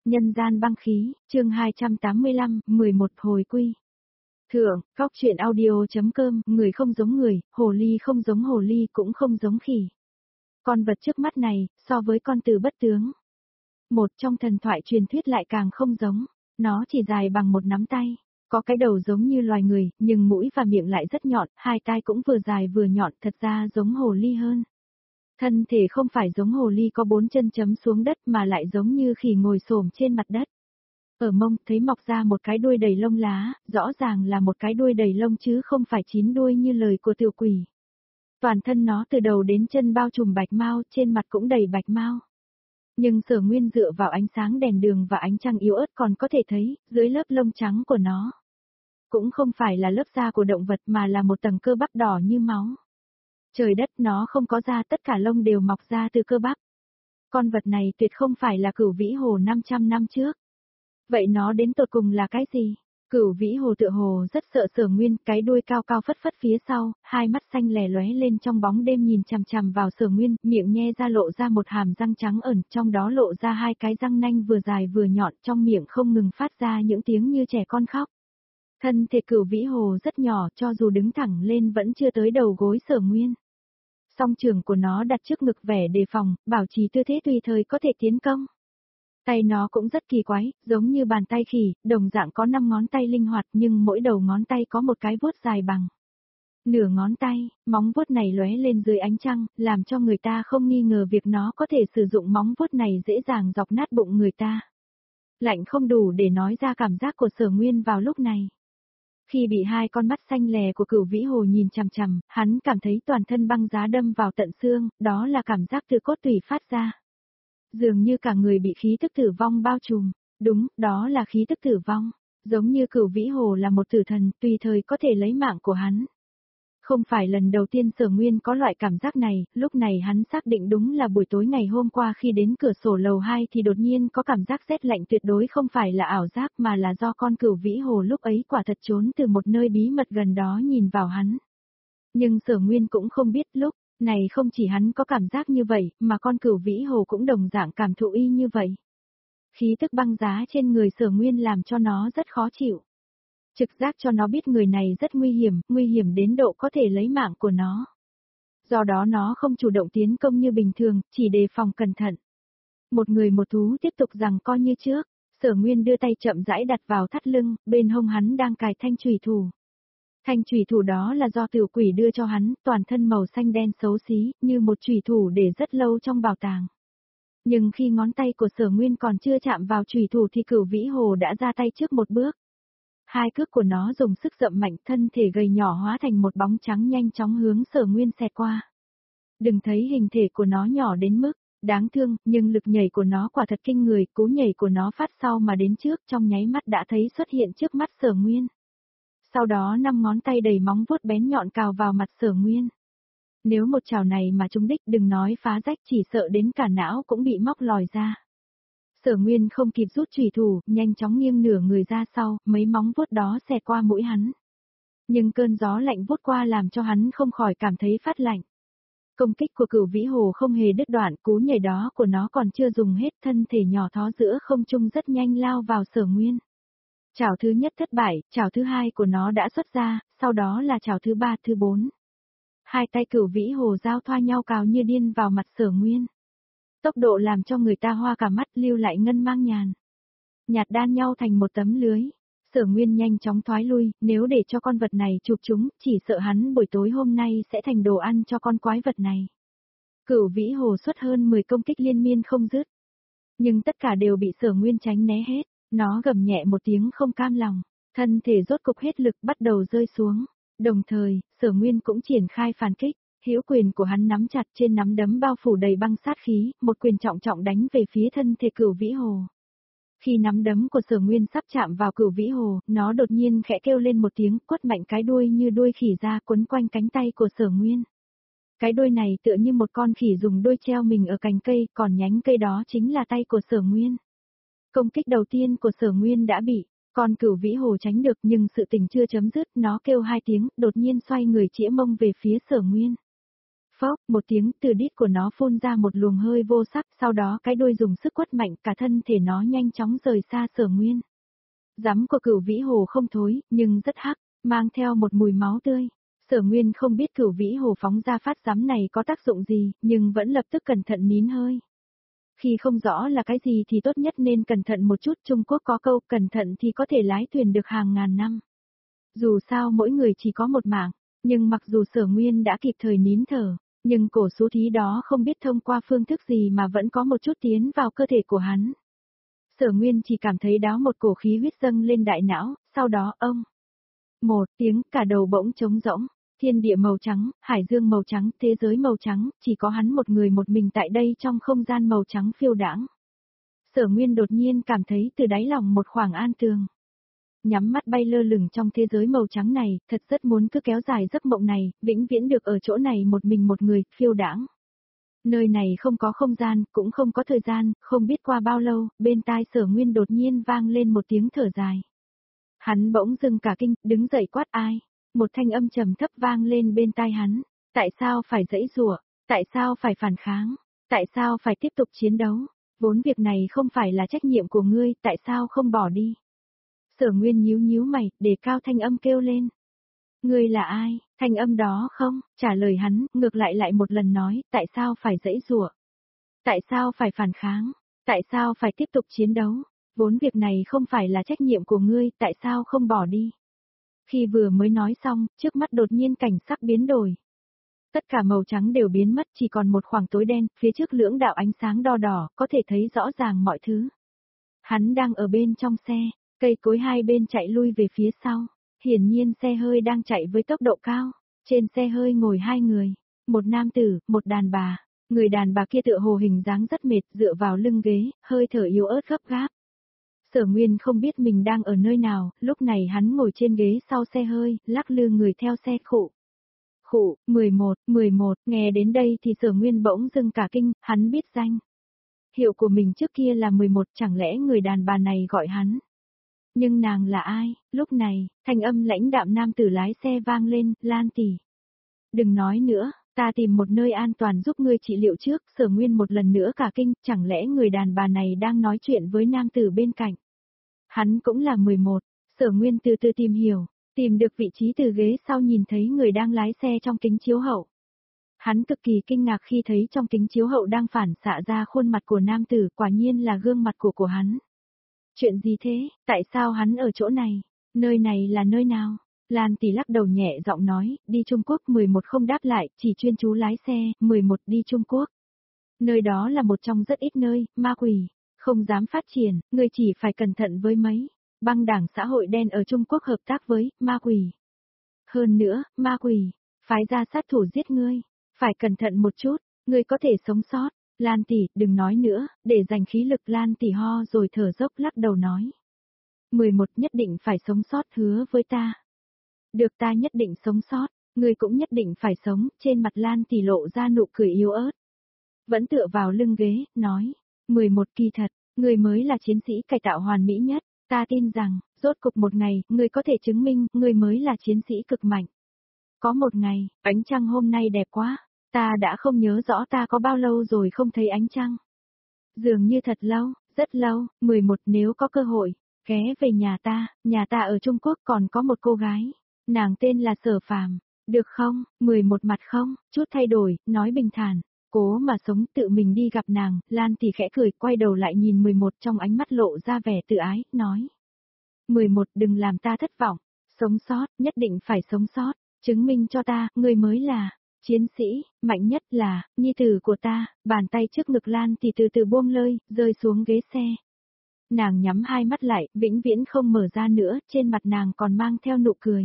Nhân gian băng khí, chương 285, 11 hồi quy. Thượng, Cóc truyện audio.com, người không giống người, hồ ly không giống hồ ly cũng không giống khỉ. Con vật trước mắt này, so với con từ bất tướng. Một trong thần thoại truyền thuyết lại càng không giống, nó chỉ dài bằng một nắm tay, có cái đầu giống như loài người, nhưng mũi và miệng lại rất nhọn, hai tai cũng vừa dài vừa nhọn, thật ra giống hồ ly hơn. Thân thể không phải giống hồ ly có 4 chân chấm xuống đất mà lại giống như khỉ ngồi xổm trên mặt đất. Ở mông thấy mọc ra một cái đuôi đầy lông lá, rõ ràng là một cái đuôi đầy lông chứ không phải 9 đuôi như lời của tiểu quỷ. Toàn thân nó từ đầu đến chân bao trùm bạch mao, trên mặt cũng đầy bạch mao. Nhưng Sở Nguyên dựa vào ánh sáng đèn đường và ánh trăng yếu ớt còn có thể thấy, dưới lớp lông trắng của nó cũng không phải là lớp da của động vật mà là một tầng cơ bắp đỏ như máu. Trời đất, nó không có da, tất cả lông đều mọc ra từ cơ bắp. Con vật này tuyệt không phải là Cửu Vĩ Hồ 500 năm trước. Vậy nó đến tột cùng là cái gì? Cửu Vĩ Hồ tựa hồ rất sợ Sở Nguyên, cái đuôi cao cao phất phất phía sau, hai mắt xanh lè lóe lên trong bóng đêm nhìn chằm chằm vào Sở Nguyên, miệng nhe ra lộ ra một hàm răng trắng ẩn, trong đó lộ ra hai cái răng nanh vừa dài vừa nhọn, trong miệng không ngừng phát ra những tiếng như trẻ con khóc. Thân thể Cửu Vĩ Hồ rất nhỏ, cho dù đứng thẳng lên vẫn chưa tới đầu gối Sở Nguyên. Song trường của nó đặt trước ngực vẻ đề phòng, bảo trì tư thế tùy thời có thể tiến công. Tay nó cũng rất kỳ quái, giống như bàn tay khỉ, đồng dạng có 5 ngón tay linh hoạt nhưng mỗi đầu ngón tay có một cái vuốt dài bằng nửa ngón tay, móng vuốt này lóe lên dưới ánh trăng, làm cho người ta không nghi ngờ việc nó có thể sử dụng móng vuốt này dễ dàng dọc nát bụng người ta. Lạnh không đủ để nói ra cảm giác của Sở Nguyên vào lúc này. Khi bị hai con mắt xanh lè của Cửu Vĩ Hồ nhìn chằm chằm, hắn cảm thấy toàn thân băng giá đâm vào tận xương, đó là cảm giác từ cốt tủy phát ra. Dường như cả người bị khí tức tử vong bao trùm. Đúng, đó là khí tức tử vong. Giống như Cửu Vĩ Hồ là một tử thần, tùy thời có thể lấy mạng của hắn. Không phải lần đầu tiên Sở Nguyên có loại cảm giác này, lúc này hắn xác định đúng là buổi tối ngày hôm qua khi đến cửa sổ lầu 2 thì đột nhiên có cảm giác rét lạnh tuyệt đối không phải là ảo giác mà là do con Cửu Vĩ Hồ lúc ấy quả thật trốn từ một nơi bí mật gần đó nhìn vào hắn. Nhưng Sở Nguyên cũng không biết lúc này không chỉ hắn có cảm giác như vậy mà con Cửu Vĩ Hồ cũng đồng dạng cảm thụ y như vậy. Khí tức băng giá trên người Sở Nguyên làm cho nó rất khó chịu. Trực giác cho nó biết người này rất nguy hiểm đến độ có thể lấy mạng của nó. Do đó nó không chủ động tiến công như bình thường, chỉ đề phòng cẩn thận. Một người một thú tiếp tục giằng co như trước, Sở Nguyên đưa tay chậm rãi đặt vào thắt lưng, bên hông hắn đang cài thanh chùy thủ. Thanh chùy thủ đó là do tiểu quỷ đưa cho hắn, toàn thân màu xanh đen xấu xí, như một chùy thủ để rất lâu trong bảo tàng. Nhưng khi ngón tay của Sở Nguyên còn chưa chạm vào chùy thủ thì Cửu Vĩ Hồ đã ra tay trước một bước. Hai cước của nó dùng sức dậm mạnh, thân thể gầy nhỏ hóa thành một bóng trắng nhanh chóng hướng Sở Nguyên xẹt qua. Đừng thấy hình thể của nó nhỏ đến mức đáng thương, nhưng lực nhảy của nó quả thật kinh người, cú nhảy của nó phát sau mà đến trước, trong nháy mắt đã thấy xuất hiện trước mắt Sở Nguyên. Sau đó 5 ngón tay đầy móng vuốt bén nhọn cào vào mặt Sở Nguyên. Nếu một chảo này mà trúng đích đừng nói phá rách, chỉ sợ đến cả não cũng bị móc lòi ra. Sở Nguyên không kịp rút chùy thủ, nhanh chóng nghiêng nửa người ra sau, mấy móng vuốt đó xẹt qua mũi hắn. Nhưng cơn gió lạnh vuốt qua làm cho hắn không khỏi cảm thấy phát lạnh. Công kích của Cửu Vĩ Hồ không hề đứt đoạn, cú nhảy đó của nó còn chưa dùng hết, thân thể nhỏ thó giữa không trung rất nhanh lao vào Sở Nguyên. Chảo thứ nhất thất bại, chảo thứ hai của nó đã xuất ra, sau đó là chảo thứ ba, thứ 4. Hai tay Cửu Vĩ Hồ giao thoa nhau cào như điên vào mặt Sở Nguyên. Tốc độ làm cho người ta hoa cả mắt, lưu lại ngân mang nhàn nhạt đan nhau thành một tấm lưới. Sở Nguyên nhanh chóng thoái lui, nếu để cho con vật này chụp chúng, chỉ sợ hắn buổi tối hôm nay sẽ thành đồ ăn cho con quái vật này. Cửu Vĩ Hồ xuất hơn 10 công kích liên miên không dứt. Nhưng tất cả đều bị Sở Nguyên tránh né hết, nó gầm nhẹ một tiếng không cam lòng, thân thể rốt cục hết lực bắt đầu rơi xuống. Đồng thời, Sở Nguyên cũng triển khai phản kích. Hữu quyền của hắn nắm chặt, trên nắm đấm bao phủ đầy băng sát khí, một quyền trọng trọng đánh về phía thân thể Cửu Vĩ Hồ. Khi nắm đấm của Sở Nguyên sắp chạm vào Cửu Vĩ Hồ, nó đột nhiên khẽ kêu lên một tiếng, quất mạnh cái đuôi như đuôi khỉ ra quấn quanh cánh tay của Sở Nguyên. Cái đuôi này tựa như một con khỉ dùng đuôi treo mình ở cành cây, còn nhánh cây đó chính là tay của Sở Nguyên. Công kích đầu tiên của Sở Nguyên đã bị con Cửu Vĩ Hồ tránh được, nhưng sự tình chưa chấm dứt, nó kêu hai tiếng, đột nhiên xoay người chĩa mông về phía Sở Nguyên. Phốc, một tiếng từ đít của nó phun ra một luồng hơi vô sắc, sau đó cái đuôi dùng sức quất mạnh cả thân thể nó nhanh chóng rời xa Sở Nguyên. Rắm của Cửu Vĩ Hồ không thối, nhưng rất hắc, mang theo một mùi máu tươi. Sở Nguyên không biết Cửu Vĩ Hồ phóng ra phát rắm này có tác dụng gì, nhưng vẫn lập tức cẩn thận nín hơi. Khi không rõ là cái gì thì tốt nhất nên cẩn thận một chút, Trung Quốc có câu cẩn thận thì có thể lái thuyền được hàng ngàn năm. Dù sao mỗi người chỉ có một mạng, nhưng mặc dù Sở Nguyên đã kịp thời nín thở, nhưng cổ số thí đó không biết thông qua phương thức gì mà vẫn có một chút tiến vào cơ thể của hắn. Sở Nguyên chỉ cảm thấy đó một cổ khí huyết dâng lên đại não, sau đó ông. Một tiếng cả đầu bỗng trống rỗng, thiên địa màu trắng, hải dương màu trắng, thế giới màu trắng, chỉ có hắn một người một mình tại đây trong không gian màu trắng phiêu đãng. Sở Nguyên đột nhiên cảm thấy từ đáy lòng một khoảng an tường. Nhắm mắt bay lơ lửng trong thế giới màu trắng này, thật rất muốn cứ kéo dài giấc mộng này, vĩnh viễn được ở chỗ này một mình một người, phiêu đãng. Nơi này không có không gian, cũng không có thời gian, không biết qua bao lâu, bên tai Sở Nguyên đột nhiên vang lên một tiếng thở dài. Hắn bỗng dưng cả kinh, đứng dậy quát ai. Một thanh âm trầm thấp vang lên bên tai hắn. Tại sao phải giãy giụa? Tại sao phải phản kháng? Tại sao phải tiếp tục chiến đấu? Vốn việc này không phải là trách nhiệm của ngươi, tại sao không bỏ đi? Sở Nguyên nhíu nhíu mày, đề cao thanh âm kêu lên. Ngươi là ai? Thanh âm đó không, trả lời hắn, ngược lại một lần nói, tại sao phải giãy giụa? Tại sao phải phản kháng? Tại sao phải tiếp tục chiến đấu? Vốn việc này không phải là trách nhiệm của ngươi, tại sao không bỏ đi? Khi vừa mới nói xong, trước mắt đột nhiên cảnh sắc biến đổi. Tất cả màu trắng đều biến mất, chỉ còn một khoảng tối đen, phía trước lưỡng đạo ánh sáng đo đỏ, có thể thấy rõ ràng mọi thứ. Hắn đang ở bên trong xe, cây cối hai bên chạy lui về phía sau. Hiển nhiên xe hơi đang chạy với tốc độ cao. Trên xe hơi ngồi hai người, một nam tử, một đàn bà. Người đàn bà kia tựa hồ hình dáng rất mệt, dựa vào lưng ghế, hơi thở yếu ớt gấp gáp. Sở Nguyên không biết mình đang ở nơi nào, lúc này hắn ngồi trên ghế sau xe hơi, lắc lư người theo xe khụ. Khụ, 11, nghe đến đây thì Sở Nguyên bỗng dưng cả kinh, hắn biết danh. Hiệu của mình trước kia là 11, chẳng lẽ người đàn bà này gọi hắn? Nhưng nàng là ai? Lúc này, thanh âm lãnh đạm nam tử lái xe vang lên, Lan tỷ. Đừng nói nữa, ta tìm một nơi an toàn giúp ngươi trị liệu trước, Sở Nguyên một lần nữa cả kinh, chẳng lẽ người đàn bà này đang nói chuyện với nam tử bên cạnh. Hắn cũng là 11, Sở Nguyên từ từ tìm hiểu, tìm được vị trí từ ghế sau nhìn thấy người đang lái xe trong kính chiếu hậu. Hắn cực kỳ kinh ngạc khi thấy trong kính chiếu hậu đang phản xạ ra khuôn mặt của nam tử, quả nhiên là gương mặt của hắn. Chuyện gì thế, tại sao hắn ở chỗ này, nơi này là nơi nào? Lan tỷ lắc đầu nhẹ giọng nói, đi Trung Quốc. 11 không đáp lại, chỉ chuyên chú lái xe. 11 đi Trung Quốc. Nơi đó là một trong rất ít nơi, ma quỷ, không dám phát triển, ngươi chỉ phải cẩn thận với mấy băng đảng xã hội đen ở Trung Quốc hợp tác với ma quỷ. Hơn nữa, ma quỷ, phái ra sát thủ giết ngươi, phải cẩn thận một chút, ngươi có thể sống sót. Lan tỷ, đừng nói nữa, để dành khí lực. Lan tỷ ho rồi thở dốc lắc đầu nói. 11 nhất định phải sống sót, hứa với ta. Được, ta nhất định sống sót, ngươi cũng nhất định phải sống. Trên mặt Lan tỷ lộ ra nụ cười yếu ớt. Vẫn tựa vào lưng ghế, nói. 11 kỳ thật, ngươi mới là chiến sĩ cải tạo hoàn mỹ nhất. Ta tin rằng, rốt cục một ngày, ngươi có thể chứng minh, ngươi mới là chiến sĩ cực mạnh. Có một ngày, ánh trăng hôm nay đẹp quá. Ta đã không nhớ rõ ta có bao lâu rồi không thấy ánh trăng. Dường như thật lâu, rất lâu. 11 nếu có cơ hội, ghé về nhà ta ở Trung Quốc còn có một cô gái. Nàng tên là Sở Phàm, được không? 11 mặt không, chút thay đổi, nói bình thản. Cố mà sống, tự mình đi gặp nàng. Lan tỷ khẽ cười, quay đầu lại nhìn 11 trong ánh mắt lộ ra vẻ tự ái, nói. 11 đừng làm ta thất vọng, sống sót, nhất định phải sống sót, chứng minh cho ta, ngươi mới là chiến sĩ, mạnh nhất là, nhi tử của ta. Bàn tay trước ngực Lan tỷ từ từ buông lơi, rơi xuống ghế xe. Nàng nhắm hai mắt lại, vĩnh viễn không mở ra nữa, trên mặt nàng còn mang theo nụ cười.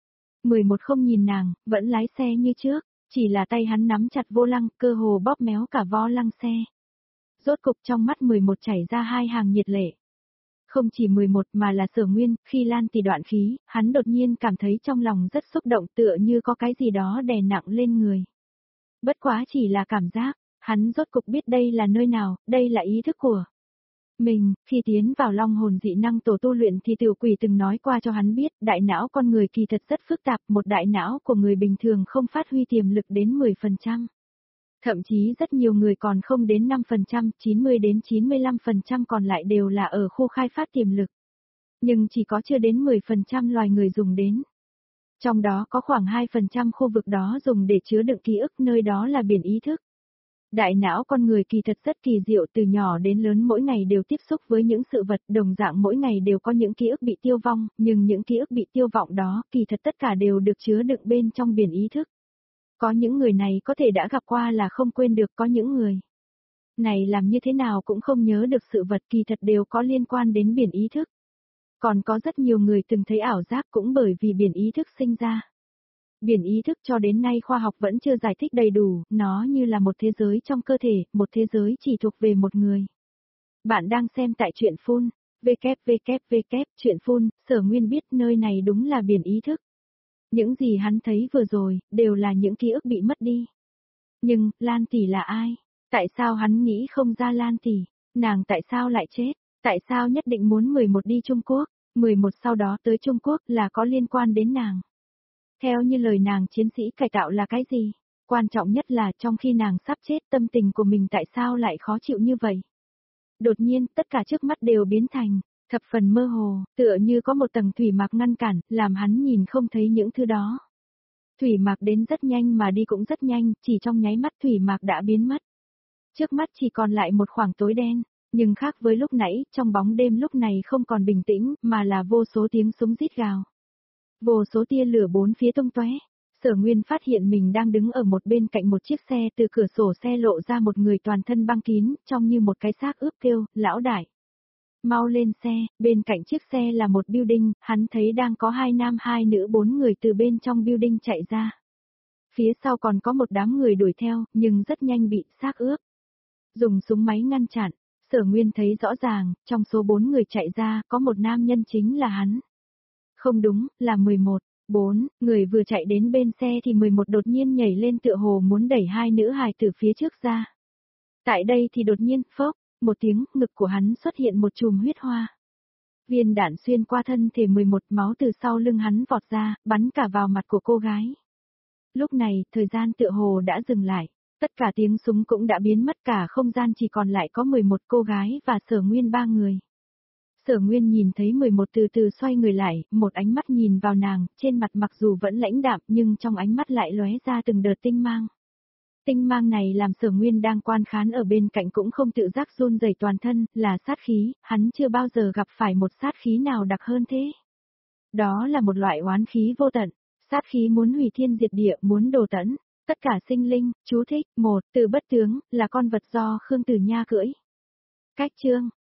11 không nhìn nàng, vẫn lái xe như trước, chỉ là tay hắn nắm chặt vô lăng, cơ hồ bóp méo cả vo lăng xe. Rốt cục trong mắt 11 chảy ra hai hàng nhiệt lệ. Không chỉ 11 mà là Sở Nguyên, khi Lan tỷ đoạn khí, hắn đột nhiên cảm thấy trong lòng rất xúc động, tựa như có cái gì đó đè nặng lên người. Bất quá chỉ là cảm giác, hắn rốt cục biết đây là nơi nào, đây là ý thức của mình. Khi tiến vào long hồn dị năng tổ tu luyện thì tiểu quỷ từng nói qua cho hắn biết, đại não con người kỳ thật rất phức tạp, một đại não của người bình thường không phát huy tiềm lực đến 10%. Thậm chí rất nhiều người còn không đến 5%, 90 đến 95% còn lại đều là ở khu khai phát tiềm lực. Nhưng chỉ có chưa đến 10% loài người dùng đến. Trong đó có khoảng 2% khu vực đó dùng để chứa đựng ký ức, nơi đó là biển ý thức. Đại não con người kỳ thật rất kỳ diệu, từ nhỏ đến lớn mỗi ngày đều tiếp xúc với những sự vật, đồng dạng mỗi ngày đều có những ký ức bị tiêu vong, nhưng những ký ức bị tiêu vong đó kỳ thật tất cả đều được chứa đựng bên trong biển ý thức. Có những người này có thể đã gặp qua là không quên được, có những người này làm như thế nào cũng không nhớ được sự vật kỳ thật đều có liên quan đến biển ý thức. Còn có rất nhiều người từng thấy ảo giác cũng bởi vì biển ý thức sinh ra. Biển ý thức cho đến nay khoa học vẫn chưa giải thích đầy đủ, nó như là một thế giới trong cơ thể, một thế giới chỉ thuộc về một người. Bạn đang xem tại truyện phun, www, truyện phun, Sở Nguyên biết nơi này đúng là biển ý thức. Những gì hắn thấy vừa rồi, đều là những ký ức bị mất đi. Nhưng, Lan tỷ là ai? Tại sao hắn nghĩ không ra Lan tỷ? Nàng tại sao lại chết? Tại sao nhất định muốn 11 đi Trung Quốc? 11 sau đó tới Trung Quốc là có liên quan đến nàng. Theo như lời nàng, chiến sĩ cải tạo là cái gì? Quan trọng nhất là trong khi nàng sắp chết, tâm tình của mình tại sao lại khó chịu như vậy? Đột nhiên, tất cả trước mắt đều biến thành thập phần mơ hồ, tựa như có một tầng thủy mạc ngăn cản, làm hắn nhìn không thấy những thứ đó. Thủy mạc đến rất nhanh mà đi cũng rất nhanh, chỉ trong nháy mắt thủy mạc đã biến mất. Trước mắt chỉ còn lại một khoảng tối đen, nhưng khác với lúc nãy, trong bóng đêm lúc này không còn bình tĩnh, mà là vô số tiếng súng rít gào. Vô số tia lửa bốn phía tung tóe. Sở Nguyên phát hiện mình đang đứng ở một bên cạnh một chiếc xe, từ cửa sổ xe lộ ra một người toàn thân băng kín, trông như một cái xác ướp kêu, lão đại. Mau lên xe, bên cạnh chiếc xe là một building, hắn thấy đang có 2 nam 2 nữ 4 người từ bên trong building chạy ra. Phía sau còn có một đám người đuổi theo, nhưng rất nhanh bị xác ướp. Dùng súng máy ngăn chặn, Sở Nguyên thấy rõ ràng, trong số 4 người chạy ra, có một nam nhân chính là hắn. Không đúng, là 11. 4, người vừa chạy đến bên xe thì 11 đột nhiên nhảy lên tựa hồ muốn đẩy 2 nữ hài từ phía trước ra. Tại đây thì đột nhiên, phốc, một tiếng, ngực của hắn xuất hiện một chùm huyết hoa. Viên đạn xuyên qua thân thể 11, máu từ sau lưng hắn vọt ra, bắn cả vào mặt của cô gái. Lúc này, thời gian tựa hồ đã dừng lại. Tất cả tiếng súng cũng đã biến mất, cả không gian chỉ còn lại có 11 cô gái và Sở Nguyên 3 người. Sở Nguyên nhìn thấy 11 từ từ xoay người lại, một ánh mắt nhìn vào nàng, trên mặt mặc dù vẫn lãnh đạm nhưng trong ánh mắt lại lóe ra từng đợt tinh mang. Tinh mang này làm Sở Nguyên đang quan khán ở bên cạnh cũng không tự giác run rẩy toàn thân, là sát khí, hắn chưa bao giờ gặp phải một sát khí nào đặc hơn thế. Đó là một loại oán khí vô tận, sát khí muốn hủy thiên diệt địa, muốn đồ tẫn, tất cả sinh linh. Chú thích, 1, từ bất tướng, là con vật do Khương Tử Nha cưỡi. Cách chương